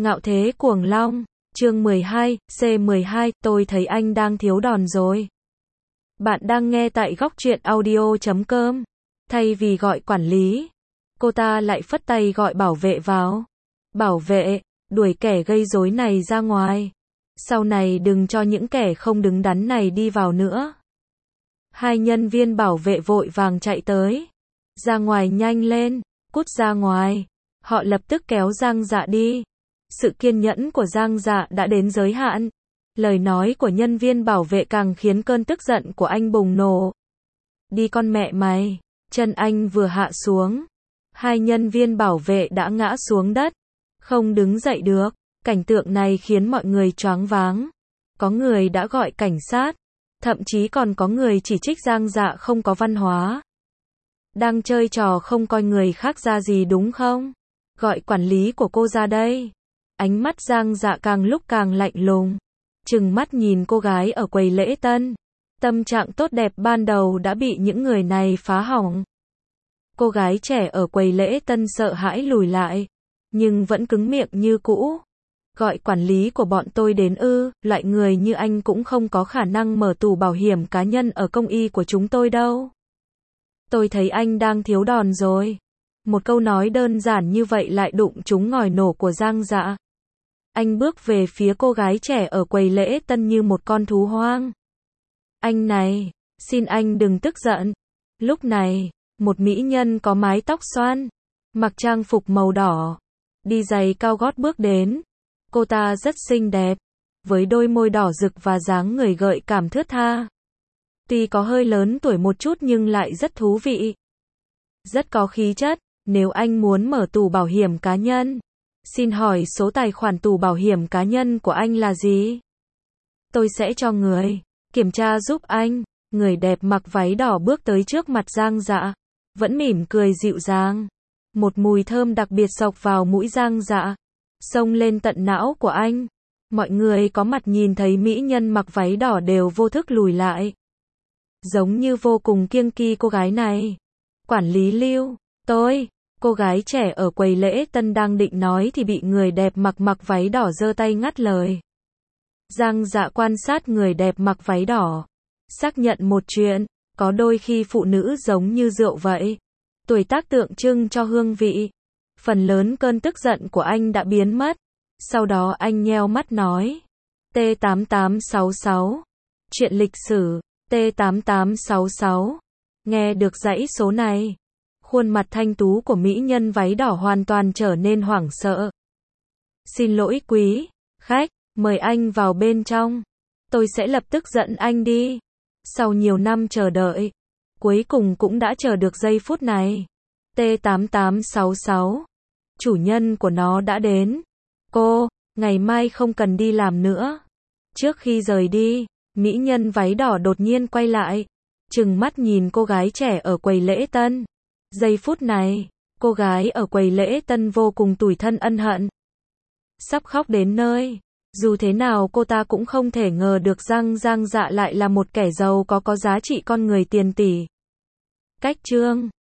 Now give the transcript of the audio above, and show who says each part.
Speaker 1: Ngạo thế cuồng long, chương 12, C12, tôi thấy anh đang thiếu đòn rồi. Bạn đang nghe tại góc truyện audio.com. Thay vì gọi quản lý, cô ta lại phất tay gọi bảo vệ vào. Bảo vệ, đuổi kẻ gây rối này ra ngoài. Sau này đừng cho những kẻ không đứng đắn này đi vào nữa. Hai nhân viên bảo vệ vội vàng chạy tới. Ra ngoài nhanh lên, cút ra ngoài. Họ lập tức kéo Giang Dạ đi. Sự kiên nhẫn của Giang Dạ đã đến giới hạn. Lời nói của nhân viên bảo vệ càng khiến cơn tức giận của anh bùng nổ. Đi con mẹ mày, chân anh vừa hạ xuống. Hai nhân viên bảo vệ đã ngã xuống đất. Không đứng dậy được. Cảnh tượng này khiến mọi người choáng váng. Có người đã gọi cảnh sát. Thậm chí còn có người chỉ trích Giang Dạ không có văn hóa. Đang chơi trò không coi người khác ra gì đúng không? Gọi quản lý của cô ra đây. Ánh mắt Giang Dạ càng lúc càng lạnh lùng. Trừng mắt nhìn cô gái ở quầy lễ tân. Tâm trạng tốt đẹp ban đầu đã bị những người này phá hỏng. Cô gái trẻ ở quầy lễ tân sợ hãi lùi lại. Nhưng vẫn cứng miệng như cũ. Gọi quản lý của bọn tôi đến ư, loại người như anh cũng không có khả năng mở tủ bảo hiểm cá nhân ở công ty của chúng tôi đâu. Tôi thấy anh đang thiếu đòn rồi. Một câu nói đơn giản như vậy lại đụng trúng ngòi nổ của Giang Dạ. Anh bước về phía cô gái trẻ ở quầy lễ tân như một con thú hoang. Anh này, xin anh đừng tức giận. Lúc này, một mỹ nhân có mái tóc xoăn, mặc trang phục màu đỏ, đi giày cao gót bước đến. Cô ta rất xinh đẹp, với đôi môi đỏ rực và dáng người gợi cảm thướt tha. Tuy có hơi lớn tuổi một chút nhưng lại rất thú vị. Rất có khí chất. Nếu anh muốn mở tủ bảo hiểm cá nhân, xin hỏi số tài khoản tủ bảo hiểm cá nhân của anh là gì? Tôi sẽ cho người kiểm tra giúp anh. Người đẹp mặc váy đỏ bước tới trước mặt Giang Dạ, vẫn mỉm cười dịu dàng. Một mùi thơm đặc biệt xộc vào mũi Giang Dạ, xông lên tận não của anh. Mọi người có mặt nhìn thấy mỹ nhân mặc váy đỏ đều vô thức lùi lại. Giống như vô cùng kiêng kỵ cô gái này. Quản lý Lưu, cô gái trẻ ở quầy lễ tân đang định nói thì bị người đẹp mặc váy đỏ giơ tay ngắt lời. Giang Dạ quan sát người đẹp mặc váy đỏ. Xác nhận một chuyện, có đôi khi phụ nữ giống như rượu vậy. Tuổi tác tượng trưng cho hương vị. Phần lớn cơn tức giận của anh đã biến mất. Sau đó anh nheo mắt nói. T8866. Chuyện lịch sử. T8866. Nghe được dãy số này. Khuôn mặt thanh tú của mỹ nhân váy đỏ hoàn toàn trở nên hoảng sợ. Xin lỗi quý khách, mời anh vào bên trong. Tôi sẽ lập tức dẫn anh đi. Sau nhiều năm chờ đợi, cuối cùng cũng đã chờ được giây phút này. T8866. Chủ nhân của nó đã đến. Cô, ngày mai không cần đi làm nữa. Trước khi rời đi, mỹ nhân váy đỏ đột nhiên quay lại, trừng mắt nhìn cô gái trẻ ở quầy lễ tân. Giây phút này, cô gái ở quầy lễ tân vô cùng tủi thân ân hận. Sắp khóc đến nơi. Dù thế nào cô ta cũng không thể ngờ được rằng Giang Dạ lại là một kẻ giàu có giá trị con người tiền tỷ. Cách chương